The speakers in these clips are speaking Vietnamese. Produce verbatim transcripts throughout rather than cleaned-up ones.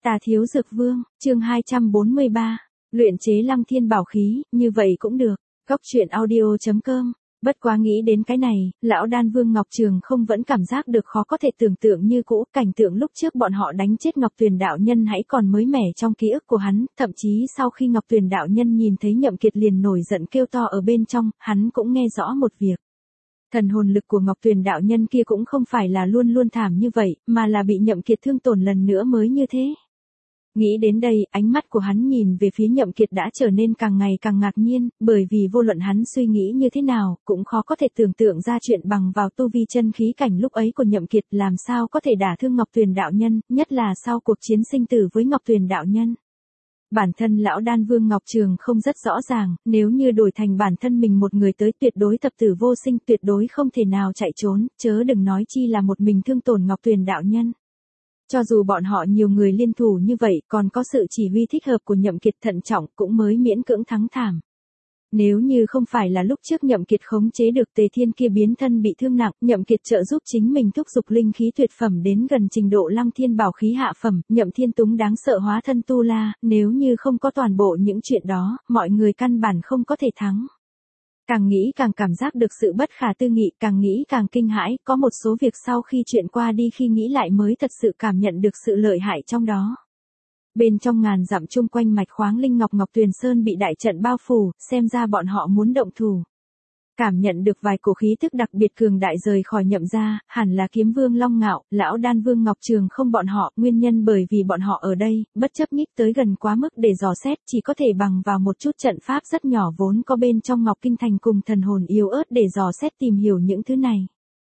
Tà Thiếu Dược Vương, chương hai trăm bốn mươi ba, luyện chế Lăng Thiên Bảo Khí, như vậy cũng được. Góc truyện audio chấm com. Bất quá nghĩ đến cái này, lão đan vương Ngọc Trường không vẫn cảm giác được khó có thể tưởng tượng như cũ, cảnh tượng lúc trước bọn họ đánh chết Ngọc Tuyền đạo nhân hãy còn mới mẻ trong ký ức của hắn, thậm chí sau khi Ngọc Tuyền đạo nhân nhìn thấy Nhậm Kiệt liền nổi giận kêu to ở bên trong, hắn cũng nghe rõ một việc. Thần hồn lực của Ngọc Tuyền đạo nhân kia cũng không phải là luôn luôn thảm như vậy, mà là bị Nhậm Kiệt thương tổn lần nữa mới như thế. Nghĩ đến đây, ánh mắt của hắn nhìn về phía Nhậm Kiệt đã trở nên càng ngày càng ngạc nhiên, bởi vì vô luận hắn suy nghĩ như thế nào, cũng khó có thể tưởng tượng ra chuyện bằng vào tu vi chân khí cảnh lúc ấy của Nhậm Kiệt làm sao có thể đả thương Ngọc Tuyền đạo nhân, nhất là sau cuộc chiến sinh tử với Ngọc Tuyền đạo nhân. Bản thân lão đan vương Ngọc Trường không rất rõ ràng, nếu như đổi thành bản thân mình một người tới tuyệt đối thập tử vô sinh, tuyệt đối không thể nào chạy trốn, chớ đừng nói chi là một mình thương tổn Ngọc Tuyền đạo nhân. Cho dù bọn họ nhiều người liên thủ như vậy, còn có sự chỉ huy thích hợp của Nhậm Kiệt thận trọng cũng mới miễn cưỡng thắng thảm. Nếu như không phải là lúc trước Nhậm Kiệt khống chế được Tề Thiên kia biến thân bị thương nặng, Nhậm Kiệt trợ giúp chính mình thúc giục linh khí tuyệt phẩm đến gần trình độ Lăng Thiên Bảo Khí hạ phẩm, Nhậm Thiên Túng đáng sợ hóa thân tu la, nếu như không có toàn bộ những chuyện đó, mọi người căn bản không có thể thắng. Càng nghĩ càng cảm giác được sự bất khả tư nghị, càng nghĩ càng kinh hãi, có một số việc sau khi chuyện qua đi khi nghĩ lại mới thật sự cảm nhận được sự lợi hại trong đó. Bên trong ngàn dặm chung quanh mạch khoáng linh ngọc Ngọc Tuyền Sơn bị đại trận bao phủ, xem ra bọn họ muốn động thủ. Cảm nhận được vài cổ khí tức đặc biệt cường đại rời khỏi Nhậm gia, hẳn là Kiếm Vương Long Ngạo, lão đan vương Ngọc Trường không bọn họ, nguyên nhân bởi vì bọn họ ở đây, bất chấp nhích tới gần quá mức để dò xét, chỉ có thể bằng vào một chút trận pháp rất nhỏ vốn có bên trong Ngọc Kinh Thành cùng thần hồn yếu ớt để dò xét tìm hiểu những thứ này.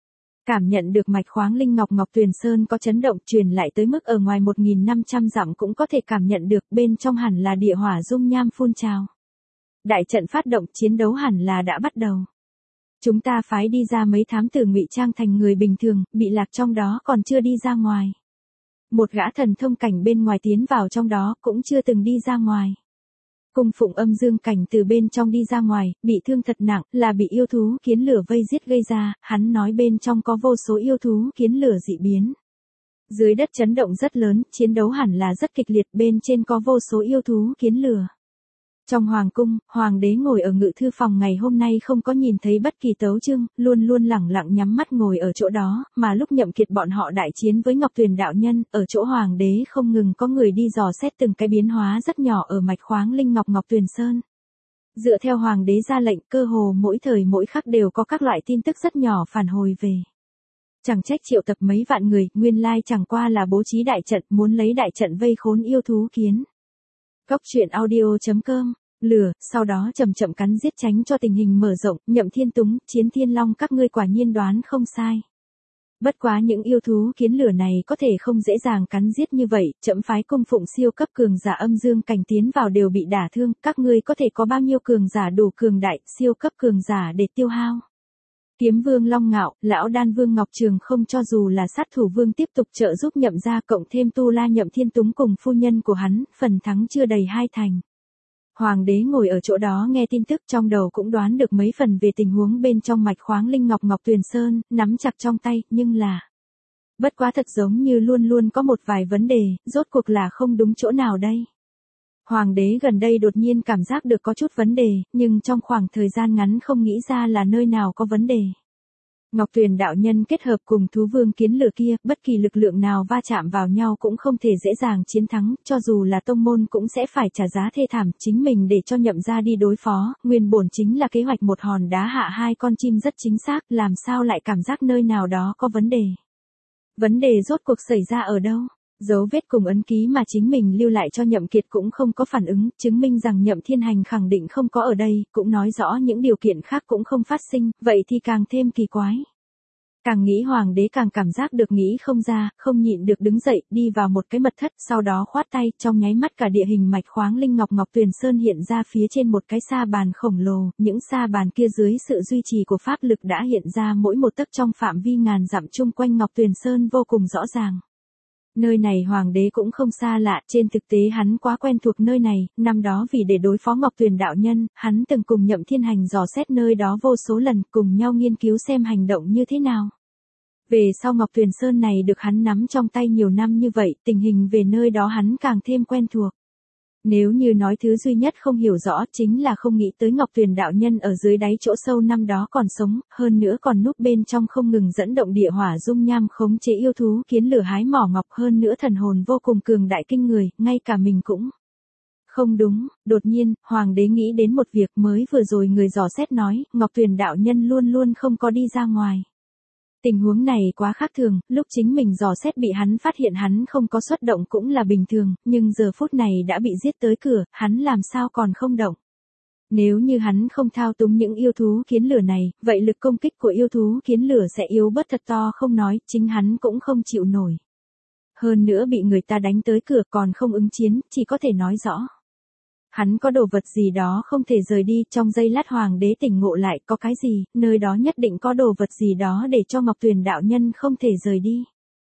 Cảm nhận được mạch khoáng linh ngọc Ngọc Tuyền Sơn có chấn động truyền lại tới mức ở ngoài một nghìn năm trăm dặm cũng có thể cảm nhận được, bên trong hẳn là địa hỏa dung nham phun trào. Đại trận phát động, chiến đấu hẳn là đã bắt đầu. Chúng ta phái đi ra mấy thám tử ngụy trang thành người bình thường, bị lạc trong đó còn chưa đi ra ngoài. Một gã thần thông cảnh bên ngoài tiến vào trong đó cũng chưa từng đi ra ngoài. Cung phụng âm dương cảnh từ bên trong đi ra ngoài, bị thương thật nặng, là bị yêu thú kiến lửa vây giết gây ra, hắn nói bên trong có vô số yêu thú kiến lửa dị biến. Dưới đất chấn động rất lớn, chiến đấu hẳn là rất kịch liệt, bên trên có vô số yêu thú kiến lửa. Trong hoàng cung, hoàng đế ngồi ở ngự thư phòng ngày hôm nay không có nhìn thấy bất kỳ tấu chương, luôn luôn lẳng lặng nhắm mắt ngồi ở chỗ đó, mà lúc Nhậm Kiệt bọn họ đại chiến với Ngọc Tuyền đạo nhân, ở chỗ hoàng đế không ngừng có người đi dò xét từng cái biến hóa rất nhỏ ở mạch khoáng linh ngọc Ngọc Tuyền Sơn. Dựa theo hoàng đế ra lệnh, cơ hồ mỗi thời mỗi khắc đều có các loại tin tức rất nhỏ phản hồi về. Chẳng trách triệu tập mấy vạn người, nguyên lai chẳng qua là bố trí đại trận, muốn lấy đại trận vây khốn yêu thú kiến. Góc truyện audio chấm com, lửa, sau đó chậm chậm cắn giết tránh cho tình hình mở rộng, Nhậm Thiên Túng, Chiến Thiên Long các ngươi quả nhiên đoán không sai. Bất quá những yêu thú kiến lửa này có thể không dễ dàng cắn giết như vậy, chậm phái cung phụng siêu cấp cường giả âm dương cảnh tiến vào đều bị đả thương, các ngươi có thể có bao nhiêu cường giả đủ cường đại, siêu cấp cường giả để tiêu hao. Kiếm Vương Long Ngạo, lão đan vương Ngọc Trường không cho dù là sát thủ vương tiếp tục trợ giúp Nhậm gia cộng thêm tu la Nhậm Thiên Túng cùng phu nhân của hắn, phần thắng chưa đầy hai thành. Hoàng đế ngồi ở chỗ đó nghe tin tức trong đầu cũng đoán được mấy phần về tình huống bên trong mạch khoáng linh ngọc Ngọc Tuyền Sơn, nắm chặt trong tay, nhưng là... Bất quá thật giống như luôn luôn có một vài vấn đề, rốt cuộc là không đúng chỗ nào đây. Hoàng đế gần đây đột nhiên cảm giác được có chút vấn đề, nhưng trong khoảng thời gian ngắn không nghĩ ra là nơi nào có vấn đề. Ngọc Tuyền đạo nhân kết hợp cùng thú vương kiến lửa kia, bất kỳ lực lượng nào va chạm vào nhau cũng không thể dễ dàng chiến thắng, cho dù là tông môn cũng sẽ phải trả giá thê thảm, chính mình để cho Nhậm gia đi đối phó, nguyên bổn chính là kế hoạch một hòn đá hạ hai con chim rất chính xác, làm sao lại cảm giác nơi nào đó có vấn đề. Vấn đề rốt cuộc xảy ra ở đâu? Dấu vết cùng ấn ký mà chính mình lưu lại cho Nhậm Kiệt cũng không có phản ứng, chứng minh rằng Nhậm Thiên Hành khẳng định không có ở đây, cũng nói rõ những điều kiện khác cũng không phát sinh, vậy thì càng thêm kỳ quái. Càng nghĩ hoàng đế càng cảm giác được nghĩ không ra, không nhịn được đứng dậy, đi vào một cái mật thất, sau đó khoát tay, trong nháy mắt cả địa hình mạch khoáng linh ngọc Ngọc Tuyền Sơn hiện ra phía trên một cái sa bàn khổng lồ, những sa bàn kia dưới sự duy trì của pháp lực đã hiện ra mỗi một tấc trong phạm vi ngàn dặm chung quanh Ngọc Tuyền Sơn vô cùng rõ ràng. Nơi này hoàng đế cũng không xa lạ, trên thực tế hắn quá quen thuộc nơi này, năm đó vì để đối phó Ngọc Tuyền đạo nhân, hắn từng cùng Nhậm Thiên Hành dò xét nơi đó vô số lần, cùng nhau nghiên cứu xem hành động như thế nào. Về sau Ngọc Tuyền Sơn này được hắn nắm trong tay nhiều năm như vậy, tình hình về nơi đó hắn càng thêm quen thuộc. Nếu như nói thứ duy nhất không hiểu rõ chính là không nghĩ tới Ngọc Tuyền đạo nhân ở dưới đáy chỗ sâu năm đó còn sống, hơn nữa còn núp bên trong không ngừng dẫn động địa hỏa dung nham khống chế yêu thú kiến lửa hái mỏ ngọc, hơn nữa thần hồn vô cùng cường đại kinh người, ngay cả mình cũng không đúng. Đột nhiên, Hoàng đế nghĩ đến một việc mới vừa rồi người dò xét nói, Ngọc Tuyền đạo nhân luôn luôn không có đi ra ngoài. Tình huống này quá khác thường, lúc chính mình dò xét bị hắn phát hiện hắn không có xuất động cũng là bình thường, nhưng giờ phút này đã bị giết tới cửa, hắn làm sao còn không động. Nếu như hắn không thao túng những yêu thú kiến lửa này, vậy lực công kích của yêu thú kiến lửa sẽ yếu bớt thật to không nói, chính hắn cũng không chịu nổi. Hơn nữa bị người ta đánh tới cửa còn không ứng chiến, chỉ có thể nói rõ. Hắn có đồ vật gì đó không thể rời đi, trong giây lát Hoàng đế tỉnh ngộ lại, có cái gì, nơi đó nhất định có đồ vật gì đó để cho Ngọc Tuyền đạo nhân không thể rời đi.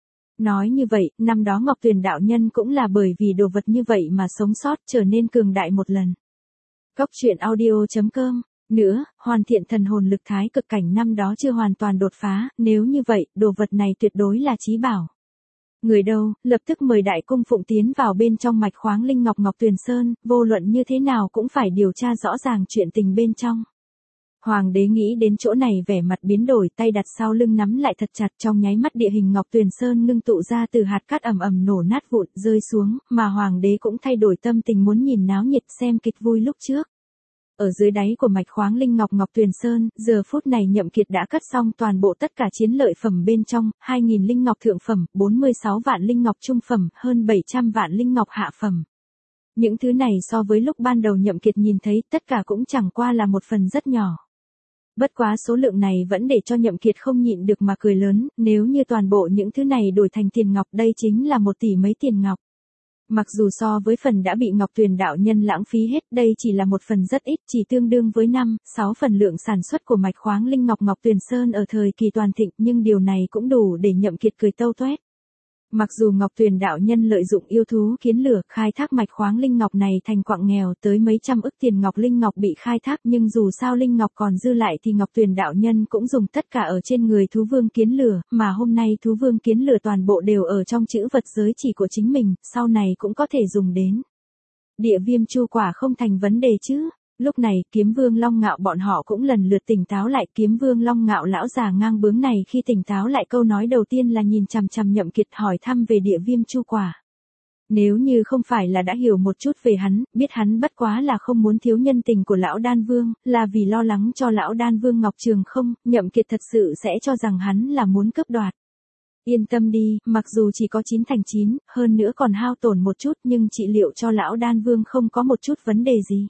Nói như vậy, năm đó Ngọc Tuyền đạo nhân cũng là bởi vì đồ vật như vậy mà sống sót, trở nên cường đại một lần. Góc truyện audio chấm com. Nữa, hoàn thiện thần hồn lực thái cực cảnh năm đó chưa hoàn toàn đột phá, nếu như vậy, đồ vật này tuyệt đối là chí bảo. Người đâu, lập tức mời đại cung phụng tiến vào bên trong mạch khoáng linh ngọc Ngọc Tuyền Sơn, vô luận như thế nào cũng phải điều tra rõ ràng chuyện tình bên trong. Hoàng đế nghĩ đến chỗ này vẻ mặt biến đổi, tay đặt sau lưng nắm lại thật chặt, trong nháy mắt địa hình Ngọc Tuyền Sơn ngưng tụ ra từ hạt cát ầm ầm nổ nát vụn rơi xuống, mà Hoàng đế cũng thay đổi tâm tình muốn nhìn náo nhiệt xem kịch vui lúc trước. Ở dưới đáy của mạch khoáng linh ngọc Ngọc Tuyền Sơn, giờ phút này Nhậm Kiệt đã cất xong toàn bộ tất cả chiến lợi phẩm bên trong, hai nghìn linh ngọc thượng phẩm, bốn mươi sáu vạn linh ngọc trung phẩm, hơn bảy trăm vạn linh ngọc hạ phẩm. Những thứ này so với lúc ban đầu Nhậm Kiệt nhìn thấy, tất cả cũng chẳng qua là một phần rất nhỏ. Bất quá số lượng này vẫn để cho Nhậm Kiệt không nhịn được mà cười lớn, nếu như toàn bộ những thứ này đổi thành tiền ngọc đây chính là một tỷ mấy tiền ngọc. Mặc dù so với phần đã bị Ngọc Tuyền đạo nhân lãng phí hết, đây chỉ là một phần rất ít, chỉ tương đương với năm, sáu phần lượng sản xuất của mạch khoáng linh ngọc Ngọc Tuyền Sơn ở thời kỳ toàn thịnh, nhưng điều này cũng đủ để Nhậm Kiệt cười tâu toét. Mặc dù Ngọc Tuyền đạo nhân lợi dụng yêu thú kiến lửa, khai thác mạch khoáng linh ngọc này thành quặng nghèo tới mấy trăm ức tiền ngọc linh ngọc bị khai thác, nhưng dù sao linh ngọc còn dư lại thì Ngọc Tuyền đạo nhân cũng dùng tất cả ở trên người thú vương kiến lửa, mà hôm nay thú vương kiến lửa toàn bộ đều ở trong chữ vật giới chỉ của chính mình, sau này cũng có thể dùng đến. Địa viêm chu quả không thành vấn đề chứ. Lúc này, Kiếm Vương Long Ngạo bọn họ cũng lần lượt tỉnh táo lại, Kiếm Vương Long Ngạo lão già ngang bướng này khi tỉnh táo lại câu nói đầu tiên là nhìn chằm chằm Nhậm Kiệt hỏi thăm về địa viêm chu quả. Nếu như không phải là đã hiểu một chút về hắn, biết hắn bất quá là không muốn thiếu nhân tình của lão Đan Vương, là vì lo lắng cho lão Đan Vương Ngọc Trường không, Nhậm Kiệt thật sự sẽ cho rằng hắn là muốn cướp đoạt. Yên tâm đi, mặc dù chỉ có chín thành chín, hơn nữa còn hao tổn một chút nhưng trị liệu cho lão Đan Vương không có một chút vấn đề gì.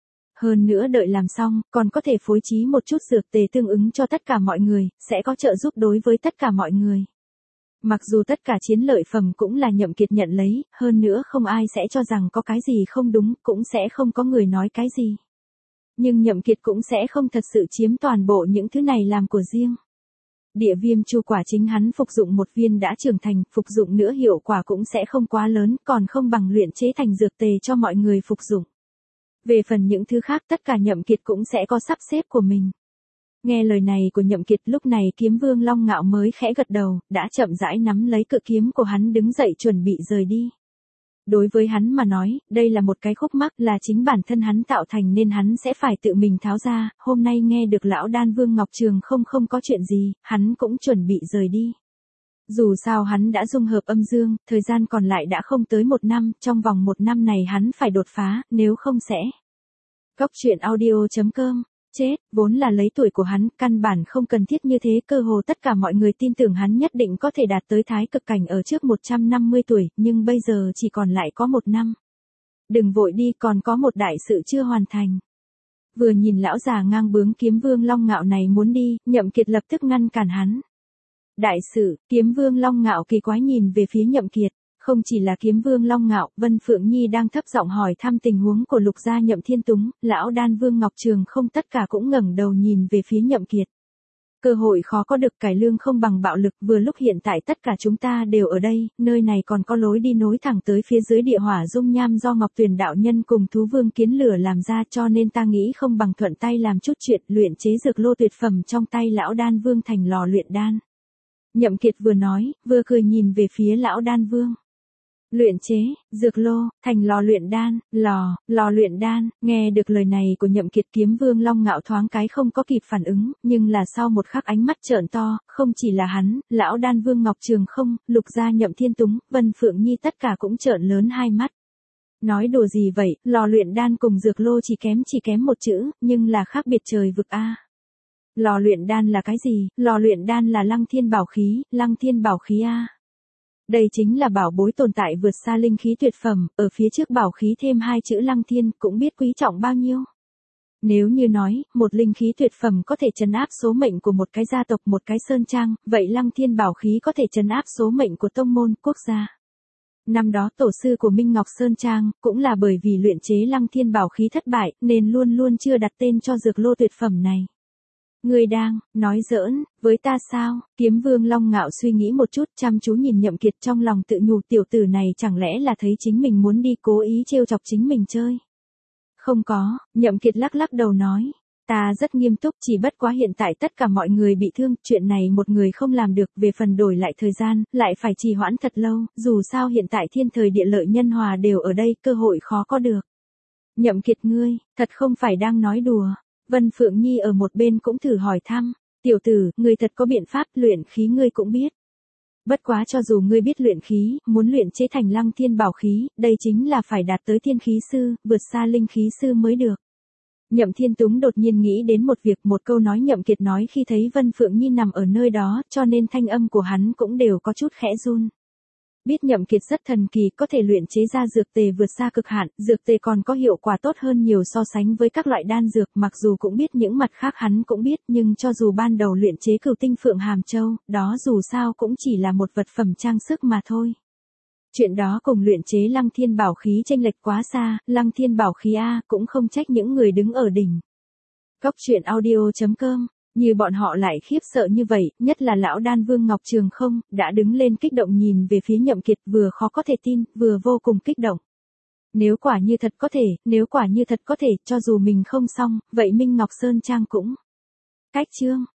Hơn nữa đợi làm xong, còn có thể phối trí một chút dược tề tương ứng cho tất cả mọi người, sẽ có trợ giúp đối với tất cả mọi người. Mặc dù tất cả chiến lợi phẩm cũng là Nhậm Kiệt nhận lấy, hơn nữa không ai sẽ cho rằng có cái gì không đúng, cũng sẽ không có người nói cái gì. Nhưng Nhậm Kiệt cũng sẽ không thật sự chiếm toàn bộ những thứ này làm của riêng. Địa viêm chu quả chính hắn phục dụng một viên đã trưởng thành, phục dụng nữa hiệu quả cũng sẽ không quá lớn, còn không bằng luyện chế thành dược tề cho mọi người phục dụng. Về phần những thứ khác tất cả Nhậm Kiệt cũng sẽ có sắp xếp của mình. Nghe lời này của Nhậm Kiệt lúc này Kiếm Vương Long Ngạo mới khẽ gật đầu, đã chậm rãi nắm lấy cự kiếm của hắn đứng dậy chuẩn bị rời đi. Đối với hắn mà nói, đây là một cái khúc mắc là chính bản thân hắn tạo thành nên hắn sẽ phải tự mình tháo ra, hôm nay nghe được lão Đan Vương Ngọc Trường không không có chuyện gì, hắn cũng chuẩn bị rời đi. Dù sao hắn đã dung hợp âm dương, thời gian còn lại đã không tới một năm, trong vòng một năm này hắn phải đột phá, nếu không sẽ. Góc truyện audio chấm com, chết, vốn là lấy tuổi của hắn, căn bản không cần thiết như thế, cơ hồ tất cả mọi người tin tưởng hắn nhất định có thể đạt tới thái cực cảnh ở trước một trăm năm mươi tuổi, nhưng bây giờ chỉ còn lại có một năm. Đừng vội đi, còn có một đại sự chưa hoàn thành. Vừa nhìn lão già ngang bướng Kiếm Vương Long Ngạo này muốn đi, Nhậm Kiệt lập tức ngăn cản hắn. Đại sự, Kiếm Vương Long Ngạo kỳ quái nhìn về phía Nhậm Kiệt, không chỉ là Kiếm Vương Long Ngạo, Vân Phượng Nhi đang thấp giọng hỏi thăm tình huống của Lục gia Nhậm Thiên Túng, lão Đan Vương Ngọc Trường không tất cả cũng ngẩng đầu nhìn về phía Nhậm Kiệt. Cơ hội khó có được, cải lương không bằng bạo lực, vừa lúc hiện tại tất cả chúng ta đều ở đây, nơi này còn có lối đi nối thẳng tới phía dưới địa hỏa dung nham do Ngọc Tuyền đạo nhân cùng thú vương kiến lửa làm ra, cho nên ta nghĩ không bằng thuận tay làm chút chuyện luyện chế dược lô tuyệt phẩm trong tay lão Đan Vương thành lò luyện đan. Nhậm Kiệt vừa nói, vừa cười nhìn về phía lão đan vương. Luyện chế, dược lô, thành lò luyện đan, lò, lò luyện đan, nghe được lời này của Nhậm Kiệt Kiếm Vương Long Ngạo thoáng cái không có kịp phản ứng, nhưng là sau một khắc ánh mắt trợn to, không chỉ là hắn, lão đan vương Ngọc Trường Không, Lục gia Nhậm Thiên Túng, Vân Phượng Nhi tất cả cũng trợn lớn hai mắt. Nói đùa gì vậy, lò luyện đan cùng dược lô chỉ kém chỉ kém một chữ, nhưng là khác biệt trời vực a. Lò luyện đan là cái gì? Lò luyện đan là Lăng Thiên bảo khí, Lăng Thiên bảo khí a. Đây chính là bảo bối tồn tại vượt xa linh khí tuyệt phẩm, ở phía trước bảo khí thêm hai chữ Lăng Thiên, cũng biết quý trọng bao nhiêu. Nếu như nói, một linh khí tuyệt phẩm có thể trấn áp số mệnh của một cái gia tộc, một cái sơn trang, vậy Lăng Thiên bảo khí có thể trấn áp số mệnh của tông môn, quốc gia. Năm đó tổ sư của Minh Ngọc Sơn Trang, cũng là bởi vì luyện chế Lăng Thiên bảo khí thất bại, nên luôn luôn chưa đặt tên cho dược lô tuyệt phẩm này. Ngươi đang, nói giỡn, với ta sao? Kiếm Vương Long Ngạo suy nghĩ một chút, chăm chú nhìn Nhậm Kiệt trong lòng tự nhủ tiểu tử này chẳng lẽ là thấy chính mình muốn đi cố ý trêu chọc chính mình chơi. Không có, Nhậm Kiệt lắc lắc đầu nói. Ta rất nghiêm túc, chỉ bất quá hiện tại tất cả mọi người bị thương, chuyện này một người không làm được, về phần đổi lại thời gian, lại phải trì hoãn thật lâu, dù sao hiện tại thiên thời địa lợi nhân hòa đều ở đây, cơ hội khó có được. Nhậm Kiệt ngươi, thật không phải đang nói đùa. Vân Phượng Nhi ở một bên cũng thử hỏi thăm, tiểu tử, ngươi thật có biện pháp, luyện khí ngươi cũng biết. Bất quá cho dù ngươi biết luyện khí, muốn luyện chế thành Lăng Thiên bảo khí, đây chính là phải đạt tới thiên khí sư, vượt xa linh khí sư mới được. Nhậm Thiên Túng đột nhiên nghĩ đến một việc, một câu nói Nhậm Kiệt nói khi thấy Vân Phượng Nhi nằm ở nơi đó, cho nên thanh âm của hắn cũng đều có chút khẽ run. Biết Nhậm Kiệt rất thần kỳ, có thể luyện chế ra dược tề vượt xa cực hạn, dược tề còn có hiệu quả tốt hơn nhiều so sánh với các loại đan dược, mặc dù cũng biết những mặt khác hắn cũng biết, nhưng cho dù ban đầu luyện chế Cửu Tinh Phượng Hàm Châu, đó dù sao cũng chỉ là một vật phẩm trang sức mà thôi. Chuyện đó cùng luyện chế Lăng Thiên bảo khí chênh lệch quá xa, Lăng Thiên bảo khí a, cũng không trách những người đứng ở đỉnh. Cốc truyện audio chấm com. Như bọn họ lại khiếp sợ như vậy, nhất là lão đan vương Ngọc Trường Không, đã đứng lên kích động nhìn về phía Nhậm Kiệt, vừa khó có thể tin, vừa vô cùng kích động. Nếu quả như thật có thể, nếu quả như thật có thể, cho dù mình không xong, vậy Minh Ngọc Sơn Trang cũng. Cách chương.